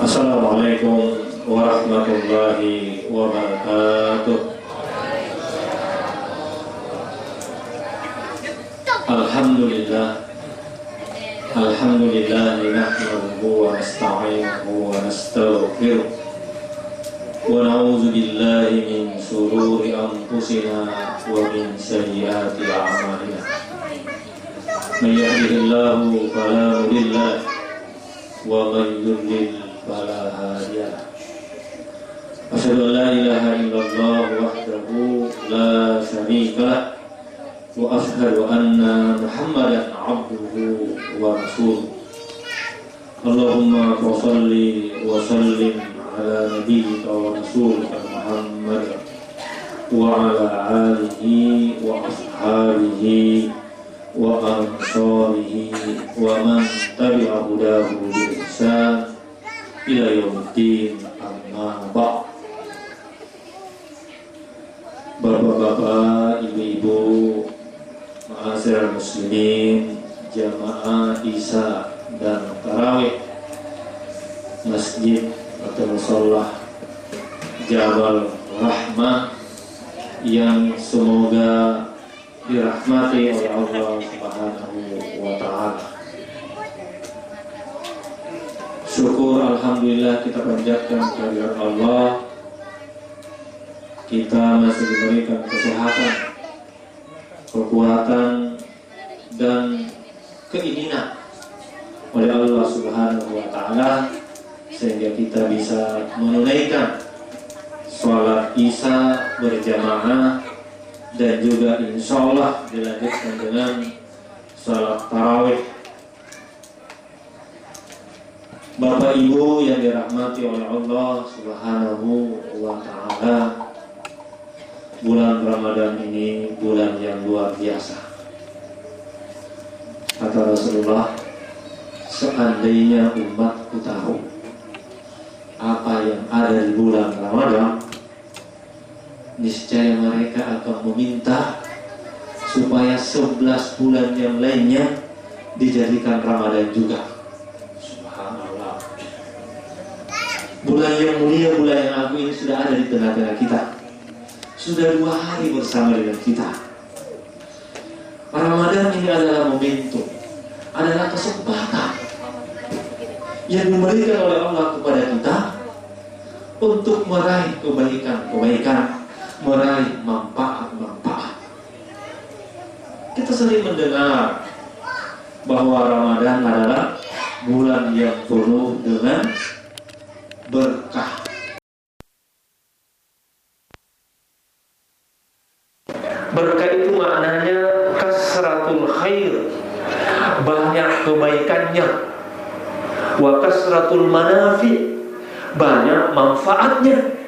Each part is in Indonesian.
Assalamualaikum warahmatullahi wabarakatuh. Alhamdulillah nahmaduhu wa nasta'inuhu wa nastaghfiruh wa na'udzu billahi min shururi anfusina wa min sayyiati a'malina. May yahdihillahu fala mudilla lahu wa may yudlil fala hadiya lahu. Asyhadu an la ilaha illallah wahdahu la syarika lahu wa asyhadu anna Muhammadan abduhu wa rasuluh. Allahumma shalli wa sallim ala nabiyyika wa rasulika Muhammad wa ala alihi wa ashabihi wa ansarihi wa man tabi'a hudahu bi ihsan ila yaumiddin, amma ba'd. Bapak-bapak, ibu-ibu, ma'asyiral muslimin, jamaah Isya dan Tarawih Masjid atau Musholah Jabal Rahmah yang semoga dirahmati oleh Allah Subhanahu wa ta'ala. Syukur alhamdulillah kita panjatkan kehadirat Allah. Kita masih diberikan kesehatan, kekuatan, dan keinginan oleh Allah Subhanahu wa ta'ala sehingga kita bisa menunaikan sholat Isya berjamaah dan juga insya Allah dilanjutkan dengan sholat tarawih. Bapak Ibu yang dirahmati oleh Allah Subhanahu wa ta'ala, bulan Ramadan ini bulan yang luar biasa. Kata Rasulullah, seandainya umatku tahu apa yang ada di bulan Ramadan, niscaya mereka akan meminta supaya 11 bulan yang lainnya dijadikan Ramadan juga. Subhanallah. Bulan yang mulia, bulan yang agung ini sudah ada di tengah-tengah kita. Sudah 2 hari bersama dengan kita. Ramadan ini adalah momentum, adalah kesempatan yang diberikan oleh Allah kepada kita untuk meraih kebaikan-kebaikan, meraih manfaat-manfaat. Kita sering mendengar bahwa Ramadan adalah bulan yang penuh dengan berkah. Berkah itu maknanya kasratul khair, banyak kebaikannya. Wa kasratul manafi, banyak manfaatnya.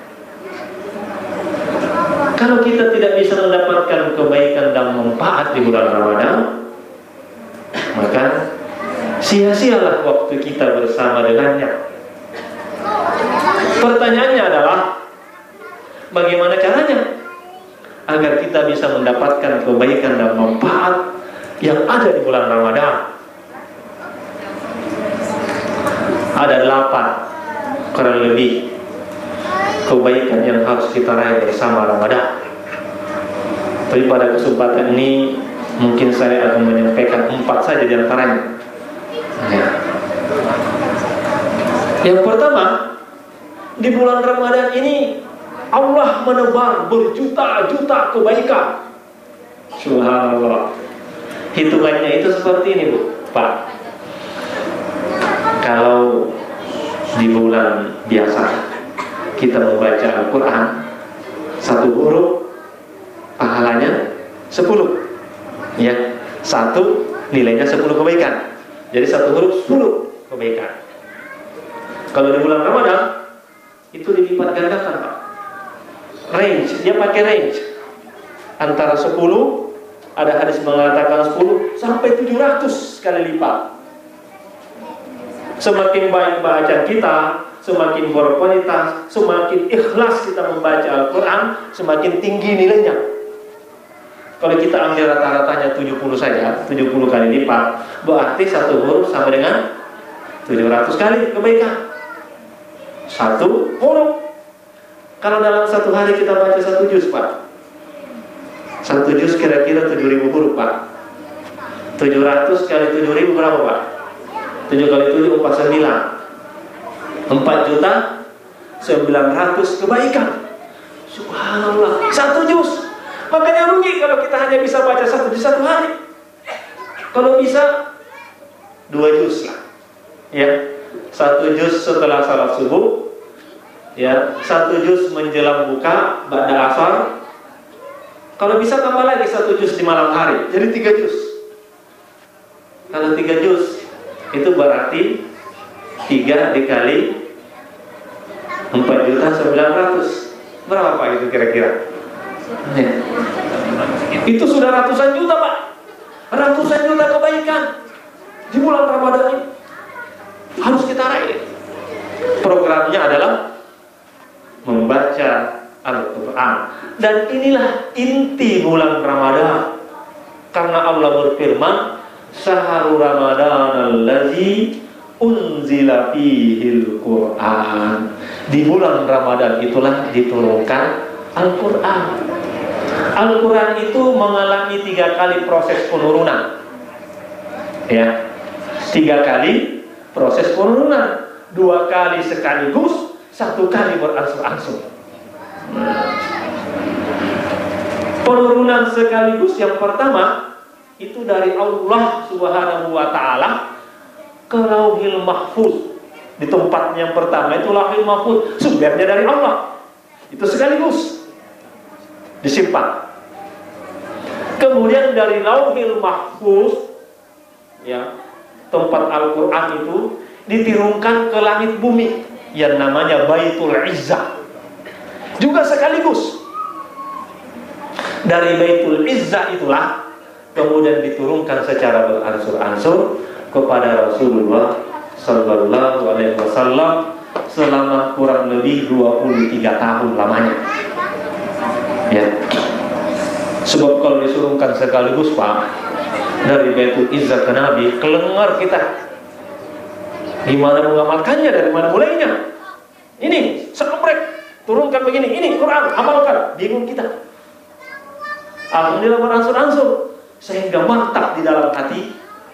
Kalau kita tidak bisa mendapatkan kebaikan dan manfaat di bulan Ramadan, maka sia-sialah waktu kita bersama dengannya. Pertanyaannya adalah, bagaimana caranya agar kita bisa mendapatkan kebaikan dan manfaat yang ada di bulan Ramadan? Ada 8 kurang lebih kebaikan yang harus kita raih bersama Ramadan. Tapi pada kesempatan ini mungkin saya akan menyampaikan 4 saja di antaranya. Yang pertama, di bulan Ramadan ini Allah menebar berjuta-juta kebaikan. Subhanallah. Hitungannya itu seperti ini, Bu, Pak. Kalau di bulan biasa kita membaca Al-Quran 1 huruf, pahalanya 10, ya, 1 nilainya 10 kebaikan. Jadi 1 huruf 10 kebaikan. Kalau di bulan Ramadan itu dilipat gandakan, Pak. Range, dia pakai range antara 10, ada hadis mengatakan 10 sampai 700 kali lipat. Semakin baik bacaan kita, semakin berkualitas, semakin ikhlas kita membaca Al-Quran, semakin tinggi nilainya. Kalau kita ambil rata-ratanya 70 saja, 70 kali lipat, berarti 1 huruf sama dengan 700 kali kebaikan. 1 huruf. Kalau dalam satu hari kita baca 1 juz, Pak, 1 juz kira-kira 7.000 huruf, Pak. 700 kali 7.000 berapa, Pak? 7 kali 7 49, 4.900.000 kebaikan. Subhanallah, 1 juz. Makanya rugi kalau kita hanya bisa baca 1 juz 1 hari. Kalau bisa 2 juz lah, ya. 1 juz setelah salat subuh, ya. 1 juz menjelang buka ba'da asar. Kalau bisa tambah lagi 1 juz di malam hari, jadi 3 juz. Kalau 3 juz itu berarti 3 dikali 4.900.000. Berapa, Pak, itu kira-kira? Ya. Itu sudah ratusan juta, Pak. Ratusan juta kebaikan di bulan Ramadan ini. Harus kita raih. Programnya adalah membaca Al-Quran. Dan inilah inti bulan Ramadan. Karena Allah berfirman, Syahrul Ramadan allazi unzila fihil Quran. Di bulan Ramadan itulah diturunkan Al-Quran. Al-Quran itu mengalami 3 kali proses penurunan, ya, 3 kali proses penurunan, 2 kali sekaligus, 1 kali berangsur-angsur. Penurunan sekaligus yang pertama itu dari Allah Subhanahu wa Ta'ala ke Lauhil Mahfuz. Di tempat yang pertama itu Lauhil Mahfuz, sumbernya dari Allah. Itu sekaligus disimpan. Kemudian dari Lauhil Mahfuz, ya, tempat Al-Quran itu diturunkan ke langit bumi yang namanya Baitul Izzah, juga sekaligus. Dari Baitul Izzah itulah kemudian diturunkan secara beransur-ansur kepada Rasulullah Sallallahu Alaihi Wasallam selama kurang lebih 23 tahun lamanya, ya. Sebab kalau disurunkan sekaligus, Pak, dari Baitul Izzah ke Nabi, kelengar kita. Gimana mengamalkannya, dari mana mulainya? Ini sekeprek, turunkan begini, ini Quran, amalkan, bingung kita. Alhamdulillah beransur-ansur sehingga mantap di dalam hati.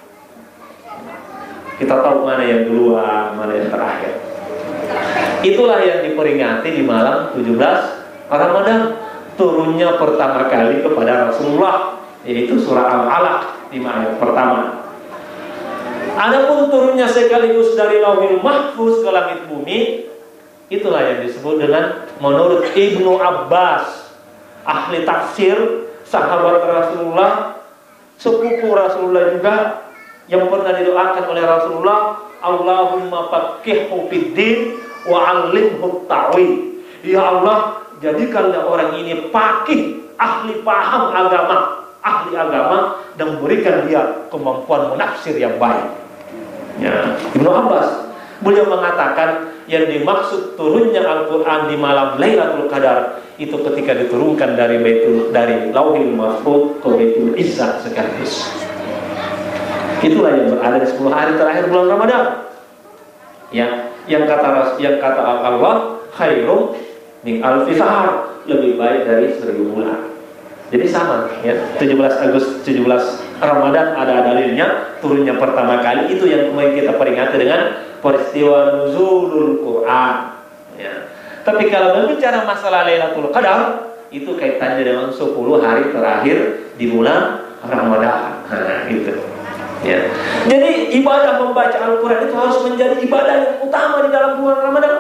Kita tahu mana yang duluan, mana yang terakhir. Itulah yang diperingati di malam 17 Ramadan. Turunnya pertama kali kepada Rasulullah, yaitu surah Al-Alaq 5 ayat pertama. Adapun turunnya sekaligus dari Lauhil Mahfuz ke langit bumi, itulah yang disebut dengan, menurut Ibnu Abbas, ahli tafsir, sahabat Rasulullah, sepupu Rasulullah juga, yang pernah didoakan oleh Rasulullah, Allahumma faqihhu fiddin wa 'allimhu ta'wil. Ya Allah, jadikanlah orang ini faqih, ahli paham agama, ahli agama, dan berikan dia kemampuan menafsir yang baik. Ya, Ibnu Abbas, beliau mengatakan yang dimaksud turunnya Al-Quran di malam Lailatul Qadar itu ketika diturunkan dari Lauhil Mahfuz ke Baitul Izzah sekaligus. Itulah yang berada di 10 hari terakhir bulan Ramadan. Ya, yang kata Allah, khairum min alfi syahr, lebih baik dari 1000 bulan. Jadi sama, ya, 17 Ramadan ada dalilnya, turunnya pertama kali, itu yang kemarin kita peringati dengan peristiwa nuzulul Quran, ya. Tapi kalau berbicara masalah Lailatul Qadar, itu kaitannya dengan 10 hari terakhir di bulan Ramadan. Nah, gitu. Ya. Jadi ibadah membaca Al-Quran itu harus menjadi ibadah yang utama di dalam bulan Ramadan.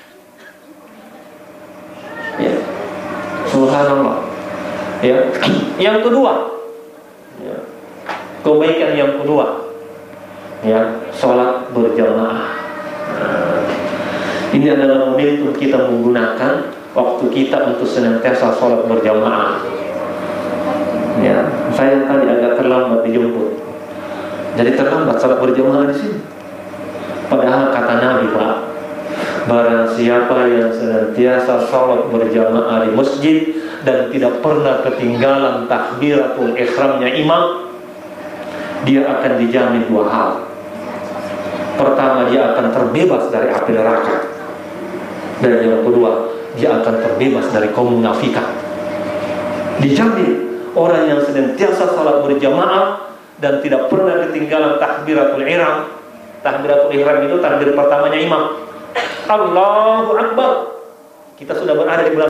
Ya. Subhanallah. Ya. Yang kedua, ya, kebaikan yang kedua, ya, sholat berjamaah. Nah, ini adalah momentum kita menggunakan waktu kita untuk senantiasa sholat berjamaah. Ya, saya tadi agak terlambat dijemput, jadi terlambat sholat berjamaah di sini. Padahal kata Nabi, Pak, barang siapa yang senantiasa sholat berjamaah di masjid dan tidak pernah ketinggalan takbiratul ihramnya imam, dia akan dijamin 2 hal. Pertama, dia akan terbebas dari api neraka. Dan yang kedua, dia akan terbebas dari kaum munafikan. Dijamin orang yang senantiasa salat berjamaah dan tidak pernah ketinggalan takbiratul ihram. Takbiratul ihram itu takbir pertamanya imam. Allahu Akbar. Kita sudah berada di belakang